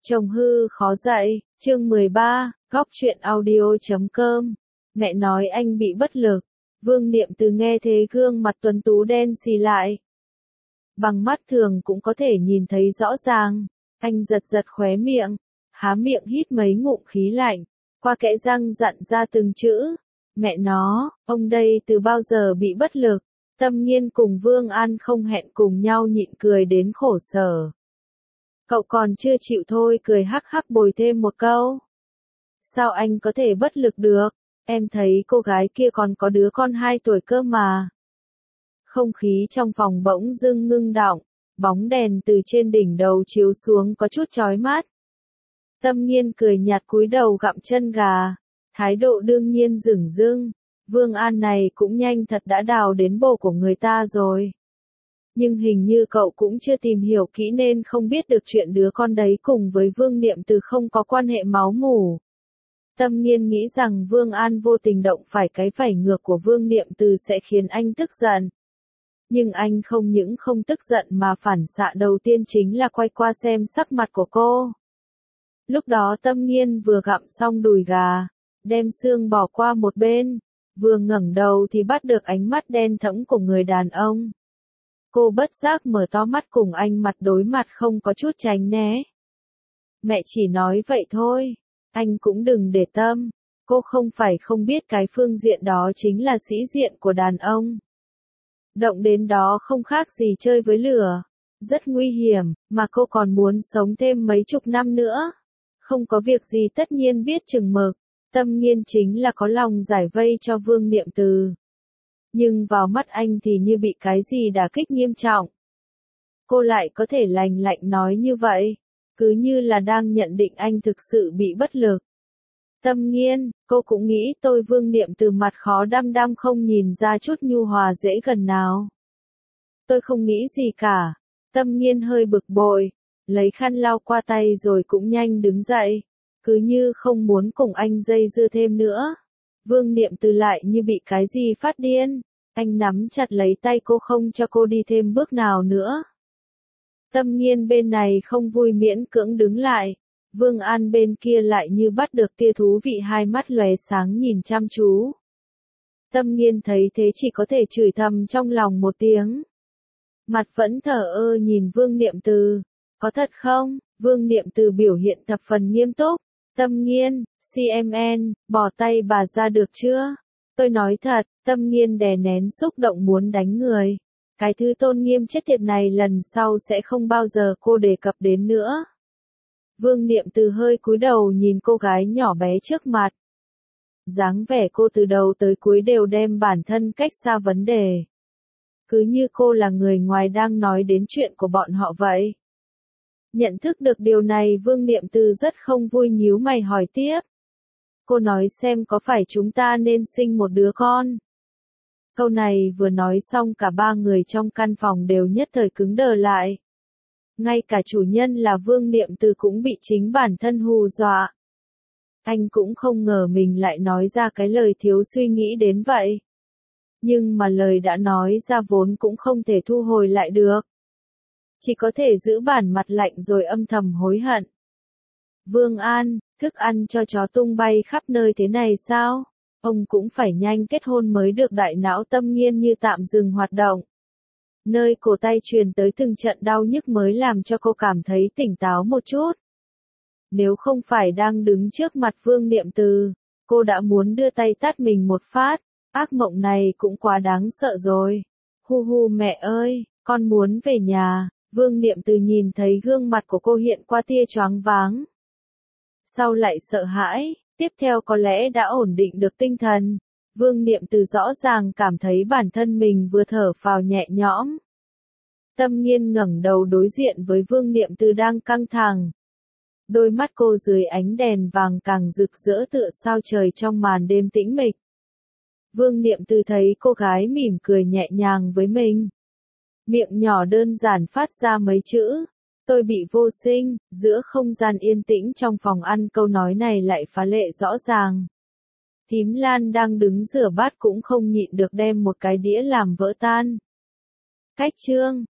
Chồng hư khó dạy, chương 13, góc truyện audio.com. Mẹ nói anh bị bất lực. Vương Niệm Từ nghe thế gương mặt tuấn tú đen xì lại. Bằng mắt thường cũng có thể nhìn thấy rõ ràng. Anh giật giật khóe miệng, há miệng hít mấy ngụm khí lạnh, qua kẽ răng dặn ra từng chữ. Mẹ nó, ông đây từ bao giờ bị bất lực? Tâm Nghiên cùng Vương An không hẹn cùng nhau nhịn cười đến khổ sở. Cậu còn chưa chịu thôi, cười hắc hắc bồi thêm một câu. Sao anh có thể bất lực được? Em thấy cô gái kia còn có đứa con 2 tuổi cơ mà. Không khí trong phòng bỗng dưng ngưng đọng, bóng đèn từ trên đỉnh đầu chiếu xuống có chút chói mắt. Tâm Nghiên cười nhạt cúi đầu gặm chân gà, thái độ đương nhiên dửng dưng. Vương An này cũng nhanh thật, đã đào đến bồ của người ta rồi. Nhưng hình như cậu cũng chưa tìm hiểu kỹ nên không biết được chuyện đứa con đấy cùng với Vương Niệm Từ không có quan hệ máu mủ. Tâm Nghiên nghĩ rằng Vương An vô tình động phải cái vảy ngược của Vương Niệm Từ sẽ khiến anh tức giận. Nhưng anh không những không tức giận mà phản xạ đầu tiên chính là quay qua xem sắc mặt của cô. Lúc đó Tâm Nghiên vừa gặm xong đùi gà, đem xương bỏ qua một bên, vừa ngẩng đầu thì bắt được ánh mắt đen thẫm của người đàn ông. Cô bất giác mở to mắt cùng anh mặt đối mặt không có chút tránh né. Mẹ chỉ nói vậy thôi, anh cũng đừng để tâm, cô không phải không biết cái phương diện đó chính là sĩ diện của đàn ông. Động đến đó không khác gì chơi với lửa, rất nguy hiểm, mà cô còn muốn sống thêm mấy chục năm nữa. Không có việc gì tất nhiên biết chừng mực, Tâm Nghiên chính là có lòng giải vây cho Vương Niệm Từ. Nhưng vào mắt anh thì như bị cái gì đả kích nghiêm trọng. Cô lại có thể lành lạnh nói như vậy, cứ như là đang nhận định anh thực sự bị bất lực. Tâm Nghiên, cô cũng nghĩ tôi Vương Niệm Từ mặt khó đăm đăm không nhìn ra chút nhu hòa dễ gần nào. Tôi không nghĩ gì cả. Tâm Nghiên hơi bực bội, lấy khăn lau qua tay rồi cũng nhanh đứng dậy, cứ như không muốn cùng anh dây dưa thêm nữa. Vương Niệm Từ lại như bị cái gì phát điên, anh nắm chặt lấy tay cô không cho cô đi thêm bước nào nữa. Tâm Nghiên bên này không vui miễn cưỡng đứng lại, Vương An bên kia lại như bắt được tia thú vị, hai mắt lóe sáng nhìn chăm chú. Tâm Nghiên thấy thế chỉ có thể chửi thầm trong lòng một tiếng. Mặt vẫn thờ ơ nhìn Vương Niệm Từ. Có thật không? Vương Niệm Từ biểu hiện thập phần nghiêm túc. Tâm Nghiên, CMN, bỏ tay bà ra được chưa? Tôi nói thật. Tâm Nghiên đè nén xúc động muốn đánh người. Cái thứ tôn nghiêm chết tiệt này lần sau sẽ không bao giờ cô đề cập đến nữa. Vương Niệm Từ hơi cúi đầu nhìn cô gái nhỏ bé trước mặt. Dáng vẻ cô từ đầu tới cuối đều đem bản thân cách xa vấn đề. Cứ như cô là người ngoài đang nói đến chuyện của bọn họ vậy. Nhận thức được điều này, Vương Niệm Từ rất không vui, nhíu mày hỏi tiếp. Cô nói xem có phải chúng ta nên sinh một đứa con? Câu này vừa nói xong cả ba người trong căn phòng đều nhất thời cứng đờ lại. Ngay cả chủ nhân là Vương Niệm Từ cũng bị chính bản thân hù dọa. Anh cũng không ngờ mình lại nói ra cái lời thiếu suy nghĩ đến vậy. Nhưng mà lời đã nói ra vốn cũng không thể thu hồi lại được. Chỉ có thể giữ bản mặt lạnh rồi âm thầm hối hận. Vương An, thức ăn cho chó tung bay khắp nơi thế này sao? Ông cũng phải nhanh kết hôn mới được. Đại não Tâm Nghiên như tạm dừng hoạt động. Nơi cổ tay truyền tới từng trận đau nhức mới làm cho cô cảm thấy tỉnh táo một chút. Nếu không phải đang đứng trước mặt Vương Niệm Từ, cô đã muốn đưa tay tát mình một phát. Ác mộng này cũng quá đáng sợ rồi. Hu hu mẹ ơi, con muốn về nhà. Vương Niệm Từ nhìn thấy gương mặt của cô hiện qua tia choáng váng. Sau lại sợ hãi, tiếp theo có lẽ đã ổn định được tinh thần. Vương Niệm Từ rõ ràng cảm thấy bản thân mình vừa thở phào nhẹ nhõm. Tâm Nghiên ngẩng đầu đối diện với Vương Niệm Từ đang căng thẳng. Đôi mắt cô dưới ánh đèn vàng càng rực rỡ tựa sao trời trong màn đêm tĩnh mịch. Vương Niệm Từ thấy cô gái mỉm cười nhẹ nhàng với mình. Miệng nhỏ đơn giản phát ra mấy chữ. Tôi bị vô sinh. Giữa không gian yên tĩnh trong phòng ăn, câu nói này lại phá lệ rõ ràng. Thím Lan đang đứng rửa bát cũng không nhịn được đem một cái đĩa làm vỡ tan. Cách chương